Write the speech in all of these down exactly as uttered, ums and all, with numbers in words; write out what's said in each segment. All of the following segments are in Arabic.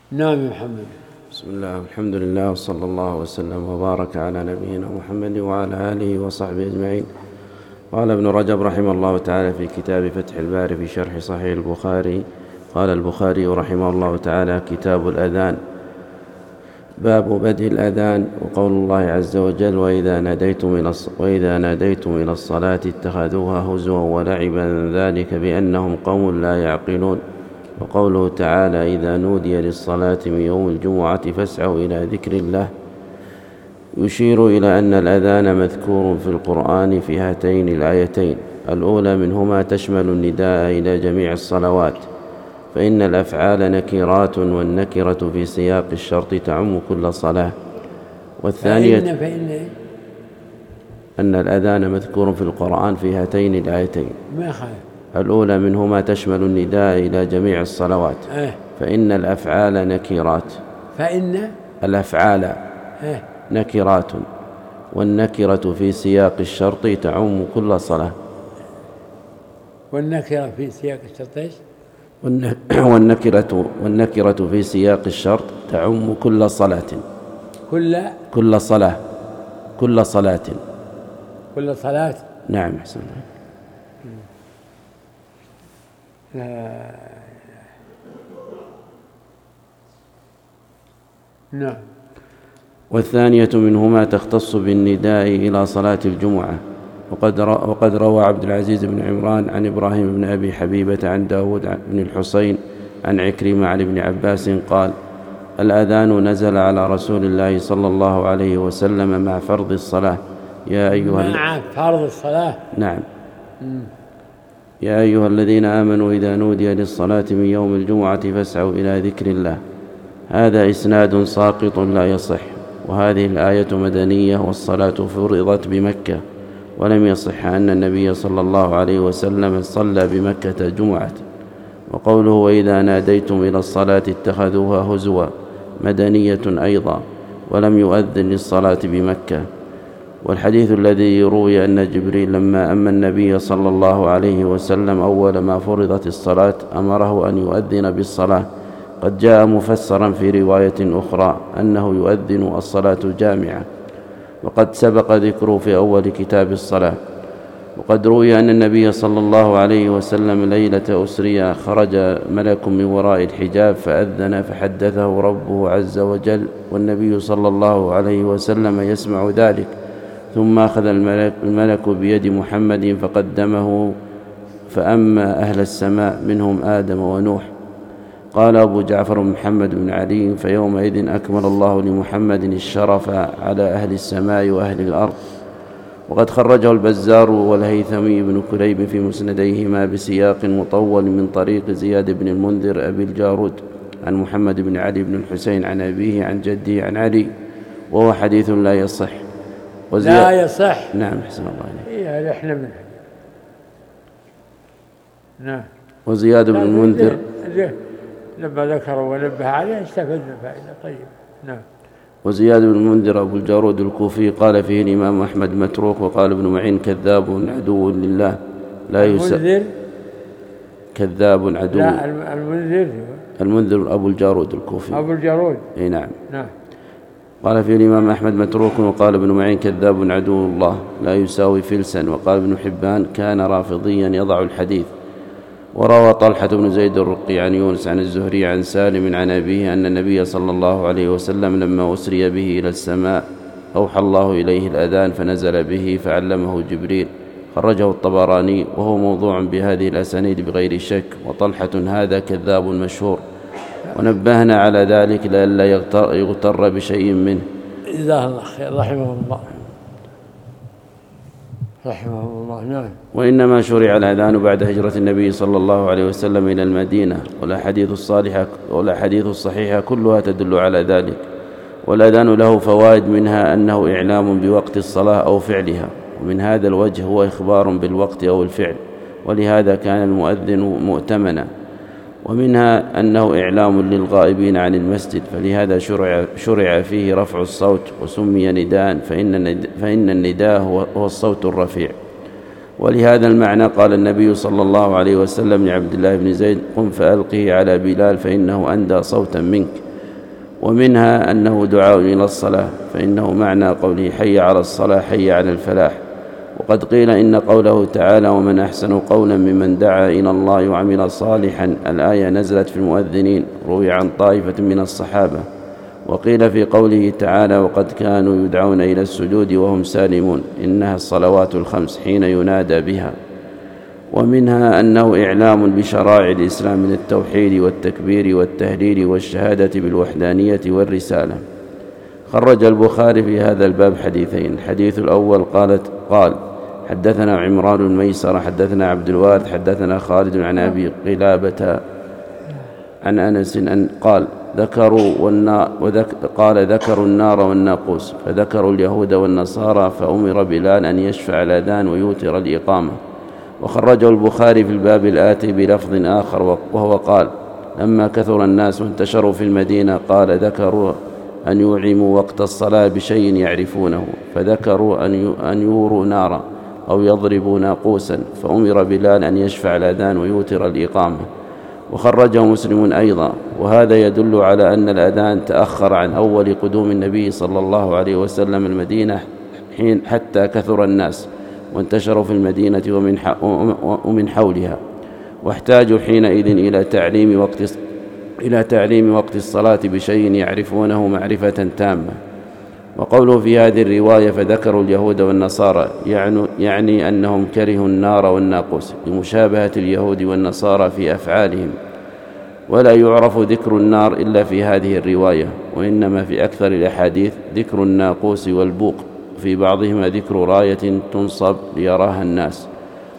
نعم يا محمد. بسم الله والحمد لله وصلى الله وسلم وبارك على نبينا محمد وعلى آله وصحبه أجمعين. قال ابن رجب رحمه الله تعالى في كتاب فتح الباري في شرح صحيح البخاري: قال البخاري رحمه الله تعالى: كتاب الأذان. باب بدء الأذان. وقول الله عز وجل: وإذا ناديتم إلى وإذا ناديتم إلى الصلاة اتخذوها هزوا ولعبا ذلك بأنهم قوم لا يعقلون. وقوله تعالى: إذا نودي للصلاة من يوم الجمعة فاسعوا إلى ذكر الله، يشير إلى أن الأذان مذكور في القرآن في هاتين الآيتين. الأولى منهما تشمل النداء إلى جميع الصلوات، فإن الأفعال نكرات، والنكرة في سياق الشرط تعم كل صلاة. والثانية فإن فإن أن الأذان مذكور في القرآن في هاتين الآيتين. ما خير. الأولى منهما تشمل النداء إلى جميع الصلوات، أه. فإن الأفعال نكرات فإن الأفعال أه. نكرات، والنكرة في سياق الشرط تعم كل صلاة. والنكرة في سياق الشرط إيش؟ والنكرة والنكرة في سياق الشرط تعم كل صلاة. كل كل صلاة كل صلاة كل صلاة. نعم أحسن. لا. نعم. والثانية منهما تختص بالنداء إلى صلاة الجمعة. وقد وقد روى عبد العزيز بن عمران عن إبراهيم بن أبي حبيبة عن داود بن الحسين عن عكرمة عن ابن عباس قال: الأذان نزل على رسول الله صلى الله عليه وسلم مع فرض الصلاة. يا أيها مع فرض الصلاة. نعم. م. يا أيها الذين آمنوا إذا نودي للصلاة من يوم الجمعة فاسعوا إلى ذكر الله. هذا إسناد ساقط لا يصح. وهذه الآية مدنية، والصلاة فرضت بمكة، ولم يصح أن النبي صلى الله عليه وسلم صلى بمكة جمعة. وقوله: وإذا ناديتم إلى الصلاة اتخذوها هزوا، مدنية أيضا، ولم يؤذن للصلاة بمكة. والحديث الذي روي أن جبريل لما أما النبي صلى الله عليه وسلم أول ما فرضت الصلاة أمره أن يؤذن بالصلاة قد جاء مفسرا في رواية أخرى أنه يؤذن الصلاة جامعة، وقد سبق ذكره في أول كتاب الصلاة. وقد روي أن النبي صلى الله عليه وسلم ليلة أسري خرج ملك من وراء الحجاب فأذن فحدثه ربه عز وجل، والنبي صلى الله عليه وسلم يسمع ذلك، ثم أخذ الملك, الملك بيد محمد فقدمه فأما أهل السماء منهم آدم ونوح. قال أبو جعفر محمد بن علي: فيومئذ أكمل الله لمحمد الشرف على أهل السماء وأهل الأرض. وقد خرجه البزار والهيثمي بن كليب في مسنديهما بسياق مطول من طريق زياد بن المنذر أبي الجارود عن محمد بن علي بن الحسين عن أبيه عن جده عن علي، وهو حديث لا يصح. لا يصح. نعم أحسن الله عليك. إيه إحنا منه. نعم. وزياد بن المنذر لما ذكروا ونبه عليه استفدنا فائدة. طيب. نعم. وزياد بن المنذر أبو الجارود الكوفي قال فيه الإمام أحمد متروك. وقال ابن معين: كذاب عدو لله لا يسأل. كذاب عدو. لا المنذر المنذر أبو الجارود الكوفي. أبو الجارود. اي نعم. نعم. قال فيه الإمام أحمد متروك. وقال ابن معين: كذاب عدو الله لا يساوي فلسا. وقال ابن حبان: كان رافضيا يضع الحديث. وروى طلحة بن زيد الرقي عن يونس عن الزهري عن سالم عن أبيه أن النبي صلى الله عليه وسلم لما أسري به إلى السماء أوحى الله إليه الأذان فنزل به فعلمه جبريل. خرجه الطبراني وهو موضوع بهذه الأسانيد بغير شك. وطلحة هذا كذاب مشهور، ونبهنا على ذلك لئلا يغتر, يغتر بشيء منه. جزاه الله خير رحمه الله رحمه الله. نعم. وإنما شرع الأذان بعد هجرة النبي صلى الله عليه وسلم إلى المدينة، والأحاديث الصالحة والأحاديث الصحيحة كلها تدل على ذلك. والأذان له فوائد، منها أنه إعلام بوقت الصلاة أو فعلها، ومن هذا الوجه هو إخبار بالوقت أو الفعل، ولهذا كان المؤذن مؤتمنا. ومنها أنه إعلام للغائبين عن المسجد، فلهذا شرع, شرع فيه رفع الصوت وسمي نداء، فإن, فإن النداء هو, هو الصوت الرفيع. ولهذا المعنى قال النبي صلى الله عليه وسلم لعبد الله بن زيد: قم فألقه على بلال فإنه أندى صوتا منك. ومنها أنه دعاء إلى الصلاة، فإنه معنى قوله حي على الصلاة حي على الفلاح. وقد قيل إن قوله تعالى ومن أحسن قولا ممن دعا إلى الله وعمل صالحا الآية نزلت في المؤذنين، روي عن طائفة من الصحابة. وقيل في قوله تعالى وقد كانوا يدعون إلى السجود وهم سالمون إنها الصلوات الخمس حين ينادى بها. ومنها أنه إعلام بشرائع الإسلام من التوحيد والتكبير والتهليل والشهادة بالوحدانية والرسالة. خرج البخاري في هذا الباب حديثين. الحديث الأول قالت قال حدثنا عمران بن ميسرة حدثنا عبد الوارث حدثنا خالد عن أبي قلابة عن أنس أن قال ذكروا والنار وذك قال ذكروا النار والناقوس فذكروا اليهود والنصارى فأمر بلال أن يشفع الأذان ويوتر الإقامة. وخرجه البخاري في الباب الآتي بلفظ آخر وهو قال لما كثر الناس وانتشروا في المدينة قال ذكروا أن يوعموا وقت الصلاة بشيء يعرفونه فذكروا أن يوروا نارا أو يضربوا ناقوسا فأمر بلال أن يشفع الأذان ويوتر الإقامة. وخرجه مسلم أيضا. وهذا يدل على أن الأذان تأخر عن أول قدوم النبي صلى الله عليه وسلم المدينة حين حتى كثر الناس وانتشروا في المدينة ومن ومن حولها، واحتاجوا حينئذ إلى تعليم وقت إلى تعليم وقت الصلاة بشيء يعرفونه معرفة تامة. وقوله في هذه الرواية فذكروا اليهود والنصارى يعني, يعني أنهم كرهوا النار والناقوس لمشابهة اليهود والنصارى في أفعالهم. ولا يعرف ذكر النار إلا في هذه الرواية، وإنما في أكثر الأحاديث ذكر الناقوس والبوق، في بعضهما ذكر راية تنصب ليراها الناس.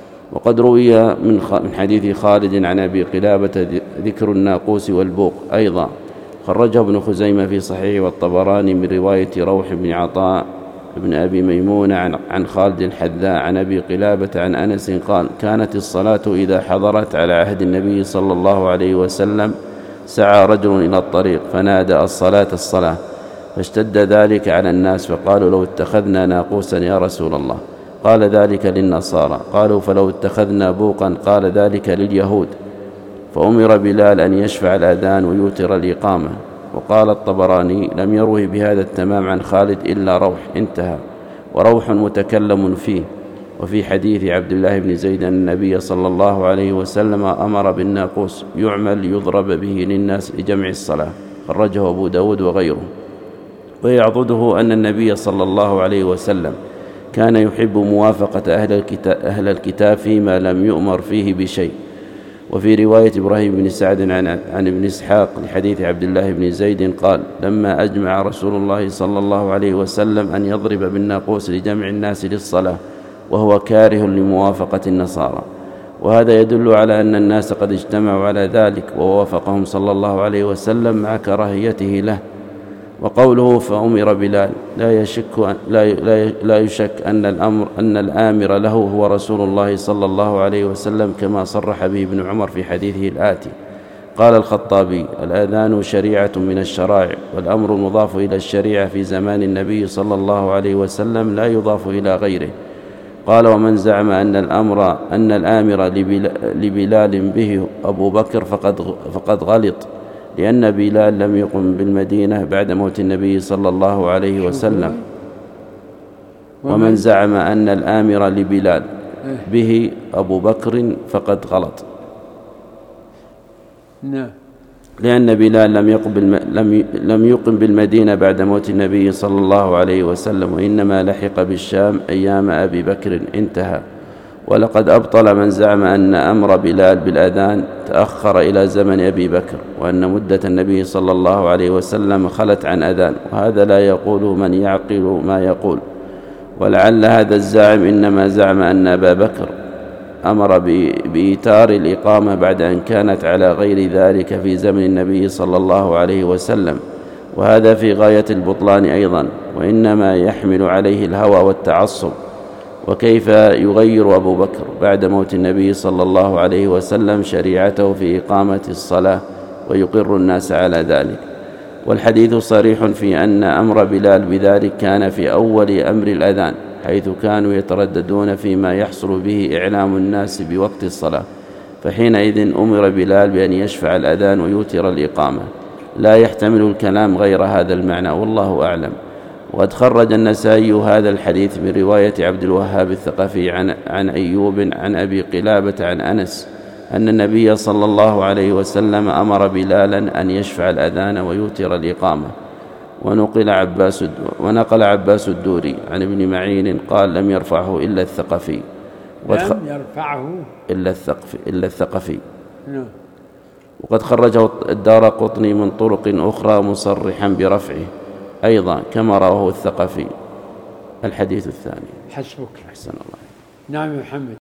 وقد روي من حديث خالد عن أبي قلابة ذكر الناقوس والبوق أيضا. خرجه ابن خزيمة في صحيح والطبراني من رواية روح بن عطاء بن أبي ميمون عن خالد الحذاء عن أبي قلابة عن أنس قال كانت الصلاة إذا حضرت على عهد النبي صلى الله عليه وسلم سعى رجل إلى الطريق فنادى الصلاة الصلاة، فاشتد ذلك على الناس فقالوا لو اتخذنا ناقوسا يا رسول الله، قال ذلك للنصارى. قالوا فلو اتخذنا بوقا، قال ذلك لليهود. فأمر بلال أن يشفع الأذان ويوتر الإقامة. وقال الطبراني لم يروه بهذا التمام عن خالد إلا روح انتهى، وروح متكلم فيه. وفي حديث عبد الله بن زيد أن النبي صلى الله عليه وسلم أمر بالناقوس يعمل يضرب به للناس لجمع الصلاة. خرجه أبو داود وغيره. ويعضده أن النبي صلى الله عليه وسلم كان يحب موافقة أهل الكتاب, أهل الكتاب فيما لم يؤمر فيه بشيء. وفي رواية إبراهيم بن سعد عن, عن ابن إسحاق لحديث عبد الله بن زيد قال لما أجمع رسول الله صلى الله عليه وسلم أن يضرب بالناقوس لجمع الناس للصلاة وهو كاره لموافقة النصارى. وهذا يدل على أن الناس قد اجتمعوا على ذلك ووافقهم صلى الله عليه وسلم مع كراهيته له. وقوله فأمر بلال لا يشك لا لا يشك أن الأمر أن الآمر له هو رسول الله صلى الله عليه وسلم كما صرح به ابن عمر في حديثه الآتي. قال الخطابي الآذان شريعة من الشرائع، والأمر المضاف إلى الشريعة في زمان النبي صلى الله عليه وسلم لا يضاف إلى غيره. قال ومن زعم أن الأمر أن الآمر لبلال به أبو بكر فقد فقد غلط، لأن بلال لم يقم بالمدينة بعد موت النبي صلى الله عليه وسلم. ومن زعم أن الآمر لبلال به أبو بكر فقد غلط، لأن بلال لم يقم لم لم يقم بالمدينة بعد موت النبي صلى الله عليه وسلم، وإنما لحق بالشام أيام أبي بكر انتهى. ولقد أبطل من زعم أن أمر بلال بالأذان تأخر إلى زمن أبي بكر، وأن مدة النبي صلى الله عليه وسلم خلت عن أذان، وهذا لا يقول من يعقل ما يقول. ولعل هذا الزاعم إنما زعم أن أبا بكر أمر بإيتار الإقامة بعد أن كانت على غير ذلك في زمن النبي صلى الله عليه وسلم، وهذا في غاية البطلان أيضا، وإنما يحمل عليه الهوى والتعصب. وكيف يغير أبو بكر بعد موت النبي صلى الله عليه وسلم شريعته في إقامة الصلاة ويقر الناس على ذلك؟ والحديث صريح في أن أمر بلال بذلك كان في أول أمر الأذان، حيث كانوا يترددون فيما يحصل به إعلام الناس بوقت الصلاة، فحينئذ أمر بلال بأن يشفع الأذان ويوتر الإقامة، لا يحتمل الكلام غير هذا المعنى، والله أعلم. وقد خرج النسائي هذا الحديث من رواية عبد الوهاب الثقفي عن, عن أيوب عن أبي قلابة عن أنس أن النبي صلى الله عليه وسلم أمر بلالا أن يشفع الأذان ويوتر الإقامة. ونقل عباس ونقل عباس الدوري عن ابن معين قال لم يرفعه إلا الثقفي لم يرفعه إلا الثقفي إلا الثقفي نعم. وقد خرجه الدارقطني من طرق أخرى مصرحا برفعه أيضا كما رواه الثقفي. الحديث الثاني. حسبك. أحسن الله. نعم يا محمد.